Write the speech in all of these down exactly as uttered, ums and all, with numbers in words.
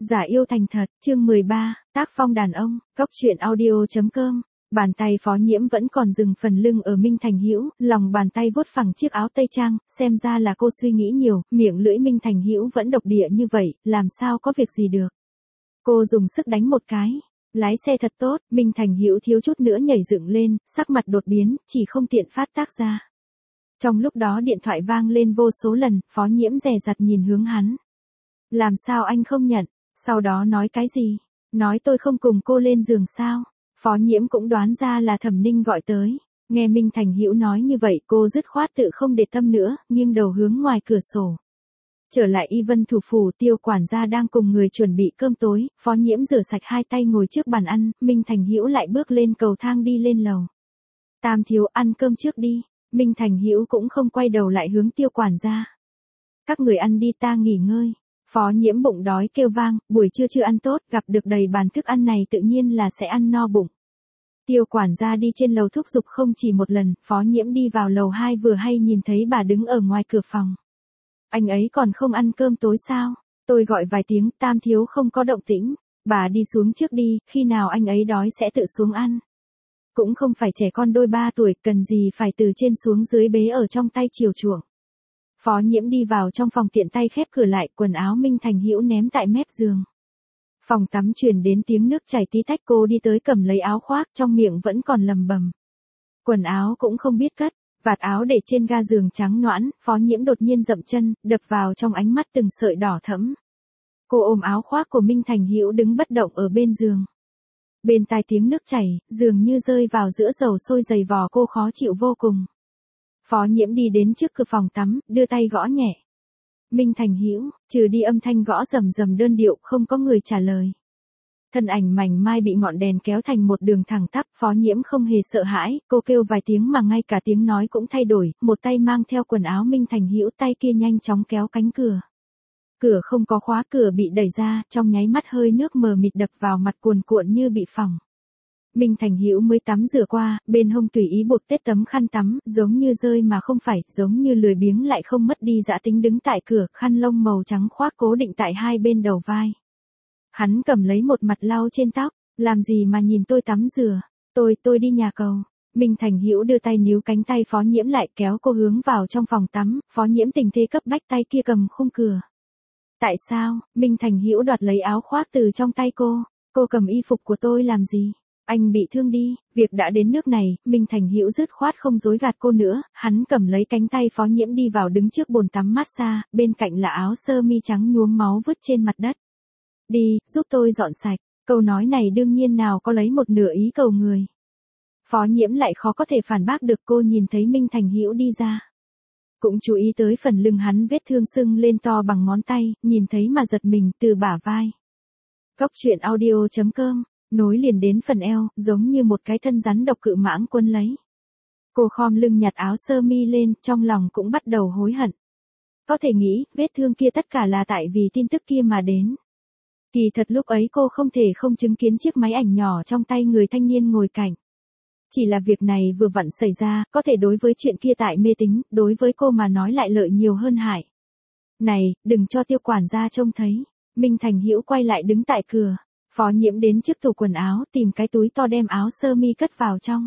Giả yêu thành thật, chương mười ba, tác phong đàn ông, góc truyện audio.com. Bàn tay Phó Nhiễm vẫn còn dừng phần lưng ở Minh Thành Hữu, lòng bàn tay vuốt phẳng chiếc áo tây trang, xem ra là cô suy nghĩ nhiều, miệng lưỡi Minh Thành Hữu vẫn độc địa như vậy, làm sao có việc gì được. Cô dùng sức đánh một cái, lái xe thật tốt, Minh Thành Hữu thiếu chút nữa nhảy dựng lên, sắc mặt đột biến, chỉ không tiện phát tác ra. Trong lúc đó điện thoại vang lên vô số lần, Phó Nhiễm dè dặt nhìn hướng hắn. Làm sao anh không nhận, sau đó nói cái gì, nói tôi không cùng cô lên giường sao. Phó Nhiễm cũng đoán ra là Thẩm Ninh gọi tới, nghe Minh Thành Hữu nói như vậy cô dứt khoát tự không để tâm nữa, nghiêng đầu hướng ngoài cửa sổ. Trở lại Y Vân thủ phủ, Tiêu quản gia đang cùng người chuẩn bị cơm tối, Phó Nhiễm rửa sạch hai tay ngồi trước bàn ăn, Minh Thành Hữu lại bước lên cầu thang đi lên lầu. Tam thiếu ăn cơm trước đi, Minh Thành Hữu cũng không quay đầu lại hướng Tiêu quản gia. Các người ăn đi ta nghỉ ngơi. Phó Nhiễm bụng đói kêu vang, buổi trưa chưa ăn tốt, gặp được đầy bàn thức ăn này tự nhiên là sẽ ăn no bụng. Tiêu quản gia đi trên lầu thúc giục không chỉ một lần, Phó Nhiễm đi vào lầu hai vừa hay nhìn thấy bà đứng ở ngoài cửa phòng. Anh ấy còn không ăn cơm tối sao? Tôi gọi vài tiếng, Tam thiếu không có động tĩnh. Bà đi xuống trước đi, khi nào anh ấy đói sẽ tự xuống ăn. Cũng không phải trẻ con đôi ba tuổi, cần gì phải từ trên xuống dưới bế ở trong tay chiều chuộng. Phó Nhiễm đi vào trong phòng tiện tay khép cửa lại, quần áo Minh Thành Hữu ném tại mép giường. Phòng tắm truyền đến tiếng nước chảy tí tách, cô đi tới cầm lấy áo khoác, trong miệng vẫn còn lầm bầm. Quần áo cũng không biết cất, vạt áo để trên ga giường trắng nõn, Phó Nhiễm đột nhiên dậm chân, đập vào trong ánh mắt từng sợi đỏ thẫm. Cô ôm áo khoác của Minh Thành Hữu đứng bất động ở bên giường. Bên tai tiếng nước chảy, dường như rơi vào giữa dầu sôi dày vò cô khó chịu vô cùng. Phó Nhiễm đi đến trước cửa phòng tắm, đưa tay gõ nhẹ. Minh Thành Hữu, trừ đi âm thanh gõ rầm rầm đơn điệu, không có người trả lời. Thân ảnh mảnh mai bị ngọn đèn kéo thành một đường thẳng tắp, Phó Nhiễm không hề sợ hãi, cô kêu vài tiếng mà ngay cả tiếng nói cũng thay đổi, một tay mang theo quần áo Minh Thành Hữu, tay kia nhanh chóng kéo cánh cửa. Cửa không có khóa, cửa bị đẩy ra, trong nháy mắt hơi nước mờ mịt đập vào mặt cuồn cuộn như bị phỏng. Minh Thành Hữu mới tắm rửa qua, bên hông tùy ý buộc tết tấm khăn tắm, giống như rơi mà không phải, giống như lười biếng lại không mất đi dã tính đứng tại cửa, khăn lông màu trắng khoác cố định tại hai bên đầu vai. Hắn cầm lấy một mặt lau trên tóc, làm gì mà nhìn tôi tắm rửa, tôi, tôi đi nhà cầu. Minh Thành Hữu đưa tay níu cánh tay Phó Nhiễm lại, kéo cô hướng vào trong phòng tắm, Phó Nhiễm tình thế cấp bách, tay kia cầm khung cửa. Tại sao? Minh Thành Hữu đoạt lấy áo khoác từ trong tay cô, cô cầm y phục của tôi làm gì? Anh bị thương đi, việc đã đến nước này, Minh Thành Hữu dứt khoát không dối gạt cô nữa, hắn cầm lấy cánh tay Phó Nhiễm đi vào đứng trước bồn tắm massage, bên cạnh là áo sơ mi trắng nhuốm máu vứt trên mặt đất. Đi, giúp tôi dọn sạch, câu nói này đương nhiên nào có lấy một nửa ý cầu người. Phó Nhiễm lại khó có thể phản bác được, cô nhìn thấy Minh Thành Hữu đi ra. Cũng chú ý tới phần lưng hắn vết thương sưng lên to bằng ngón tay, nhìn thấy mà giật mình từ bả vai. Góc truyện audio.com. Nối liền đến phần eo, giống như một cái thân rắn độc cự mãng quấn lấy. Cô khom lưng nhặt áo sơ mi lên, trong lòng cũng bắt đầu hối hận. Có thể nghĩ, vết thương kia tất cả là tại vì tin tức kia mà đến. Kỳ thật lúc ấy cô không thể không chứng kiến chiếc máy ảnh nhỏ trong tay người thanh niên ngồi cạnh. Chỉ là việc này vừa vặn xảy ra, có thể đối với chuyện kia tại mê tín, đối với cô mà nói lại lợi nhiều hơn hại. Này, đừng cho Tiêu quản gia trông thấy. Minh Thành Hữu quay lại đứng tại cửa. Phó Nhiễm đến trước tủ quần áo, tìm cái túi to đem áo sơ mi cất vào trong.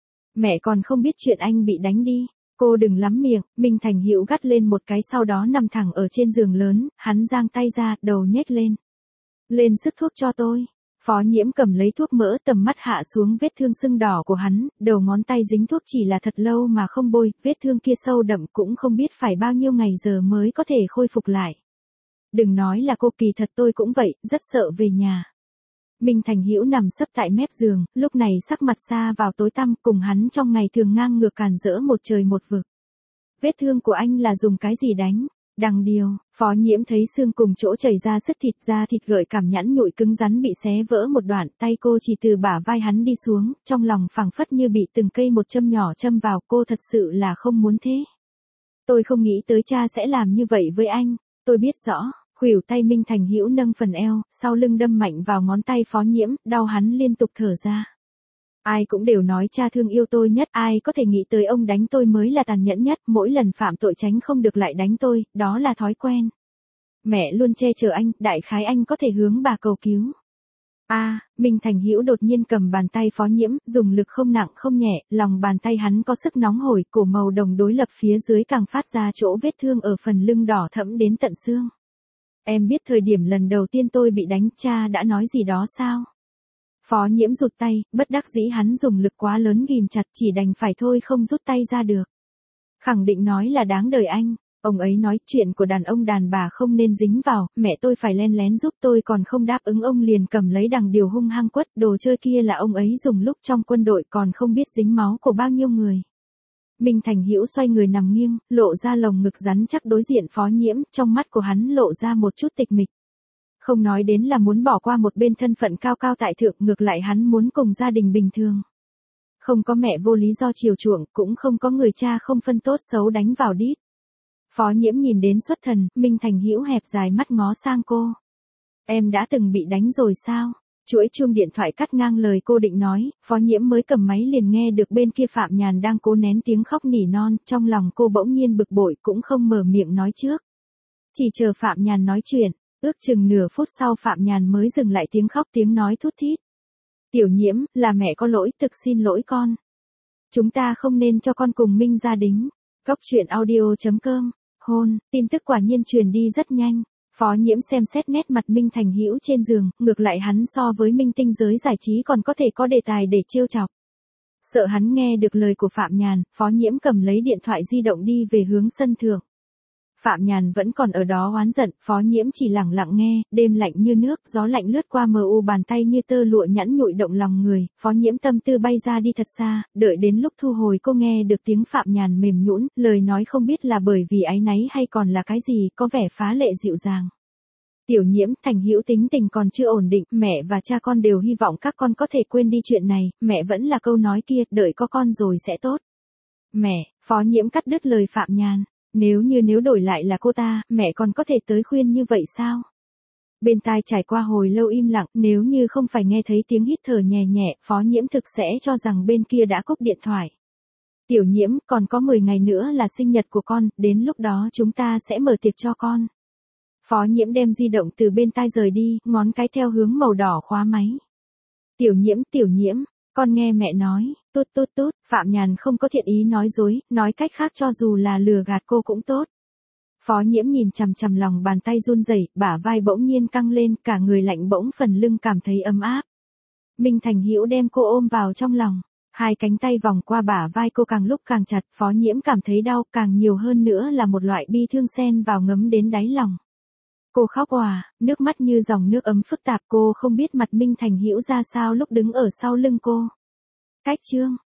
Mẹ còn không biết chuyện anh bị đánh đi, cô đừng lắm miệng. Minh Thành Hữu gắt lên một cái, sau đó nằm thẳng ở trên giường lớn, hắn giang tay ra, đầu nhếch lên. Lên sức thuốc cho tôi. Phó Nhiễm cầm lấy thuốc mỡ, tầm mắt hạ xuống vết thương sưng đỏ của hắn, đầu ngón tay dính thuốc chỉ là thật lâu mà không bôi, vết thương kia sâu đậm cũng không biết phải bao nhiêu ngày giờ mới có thể khôi phục lại. Đừng nói là cô, kỳ thật tôi cũng vậy, rất sợ về nhà. Minh Thành Hữu nằm sấp tại mép giường, lúc này sắc mặt xa vào tối tăm, cùng hắn trong ngày thường ngang ngược càn rỡ một trời một vực. Vết thương của anh là dùng cái gì đánh? Đằng điều, Phó Nhiễm thấy xương cùng chỗ chảy ra sứt thịt, da thịt gợi cảm nhẵn nhụi cứng rắn bị xé vỡ một đoạn, tay cô chỉ từ bả vai hắn đi xuống, trong lòng phảng phất như bị từng cây một châm nhỏ châm vào, cô thật sự là không muốn thế. Tôi không nghĩ tới cha sẽ làm như vậy với anh, tôi biết rõ. Khuỷu tay Minh Thành Hữu nâng phần eo, sau lưng đâm mạnh vào ngón tay Phó Nhiễm, đau hắn liên tục thở ra. Ai cũng đều nói cha thương yêu tôi nhất, ai có thể nghĩ tới ông đánh tôi mới là tàn nhẫn nhất, mỗi lần phạm tội tránh không được lại đánh tôi, đó là thói quen. Mẹ luôn che chở anh, đại khái anh có thể hướng bà cầu cứu. A, à, Minh Thành Hữu đột nhiên cầm bàn tay Phó Nhiễm, dùng lực không nặng không nhẹ, lòng bàn tay hắn có sức nóng hổi, cổ màu đồng đối lập phía dưới càng phát ra chỗ vết thương ở phần lưng đỏ thẫm đến tận xương. Em biết thời điểm lần đầu tiên tôi bị đánh, cha đã nói gì đó sao? Phó Nhiễm rụt tay, bất đắc dĩ hắn dùng lực quá lớn ghìm chặt, chỉ đành phải thôi không rút tay ra được. Khẳng định nói là đáng đời anh. Ông ấy nói chuyện của đàn ông đàn bà không nên dính vào, mẹ tôi phải len lén giúp tôi còn không đáp ứng, ông liền cầm lấy đằng điều hung hăng quất, đồ chơi kia là ông ấy dùng lúc trong quân đội còn không biết dính máu của bao nhiêu người. Minh Thành Hữu xoay người nằm nghiêng, lộ ra lồng ngực rắn chắc đối diện Phó Nhiễm, trong mắt của hắn lộ ra một chút tịch mịch. Không nói đến là muốn bỏ qua một bên thân phận cao cao tại thượng, ngược lại hắn muốn cùng gia đình bình thường. Không có mẹ vô lý do chiều chuộng, cũng không có người cha không phân tốt xấu đánh vào đít. Phó Nhiễm nhìn đến xuất thần, Minh Thành Hữu hẹp dài mắt ngó sang cô. Em đã từng bị đánh rồi sao? Chuỗi chuông điện thoại cắt ngang lời cô định nói, Phó Nhiễm mới cầm máy liền nghe được bên kia Phạm Nhàn đang cố nén tiếng khóc nỉ non, trong lòng cô bỗng nhiên bực bội cũng không mở miệng nói trước. Chỉ chờ Phạm Nhàn nói chuyện, ước chừng nửa phút sau Phạm Nhàn mới dừng lại tiếng khóc tiếng nói thút thít. Tiểu Nhiễm, là mẹ có lỗi, thực xin lỗi con. Chúng ta không nên cho con cùng Minh gia đính. Góc truyện audio chấm com. Hôn, tin tức quả nhiên truyền đi rất nhanh. Phó Nhiễm xem xét nét mặt Minh Thành Hữu trên giường, ngược lại hắn so với minh tinh giới giải trí còn có thể có đề tài để trêu chọc. Sợ hắn nghe được lời của Phạm Nhàn, Phó Nhiễm cầm lấy điện thoại di động đi về hướng sân thượng. Phạm Nhàn vẫn còn ở đó oán giận, Phó Nhiễm chỉ lặng lặng nghe, đêm lạnh như nước, gió lạnh lướt qua mờ u bàn tay như tơ lụa nhẵn nhụi động lòng người, Phó Nhiễm tâm tư bay ra đi thật xa, đợi đến lúc thu hồi cô nghe được tiếng Phạm Nhàn mềm nhũn, lời nói không biết là bởi vì áy náy hay còn là cái gì, có vẻ phá lệ dịu dàng. Tiểu Nhiễm, Thành Hữu tính tình còn chưa ổn định, mẹ và cha con đều hy vọng các con có thể quên đi chuyện này, mẹ vẫn là câu nói kia, đợi có con rồi sẽ tốt. Mẹ, Phó Nhiễm cắt đứt lời Phạm Nhàn. Nếu như nếu đổi lại là cô ta, mẹ còn có thể tới khuyên như vậy sao? Bên tai trải qua hồi lâu im lặng, nếu như không phải nghe thấy tiếng hít thở nhẹ nhẹ, Phó Nhiễm thực sẽ cho rằng bên kia đã cúp điện thoại. Tiểu Nhiễm, còn có mười ngày nữa là sinh nhật của con, đến lúc đó chúng ta sẽ mở tiệc cho con. Phó Nhiễm đem di động từ bên tai rời đi, ngón cái theo hướng màu đỏ khóa máy. Tiểu Nhiễm, Tiểu Nhiễm. Con nghe mẹ nói, tốt tốt tốt, Phạm Nhàn không có thiện ý nói dối, nói cách khác cho dù là lừa gạt cô cũng tốt. Phó Nhiễm nhìn chằm chằm lòng bàn tay run rẩy, bả vai bỗng nhiên căng lên, cả người lạnh bỗng phần lưng cảm thấy ấm áp. Minh Thành Hữu đem cô ôm vào trong lòng, hai cánh tay vòng qua bả vai cô càng lúc càng chặt, Phó Nhiễm cảm thấy đau, càng nhiều hơn nữa là một loại bi thương xen vào ngấm đến đáy lòng. Cô khóc òa, nước mắt như dòng nước ấm phức tạp, cô không biết mặt Minh Thành Hữu ra sao lúc đứng ở sau lưng cô. Cách chương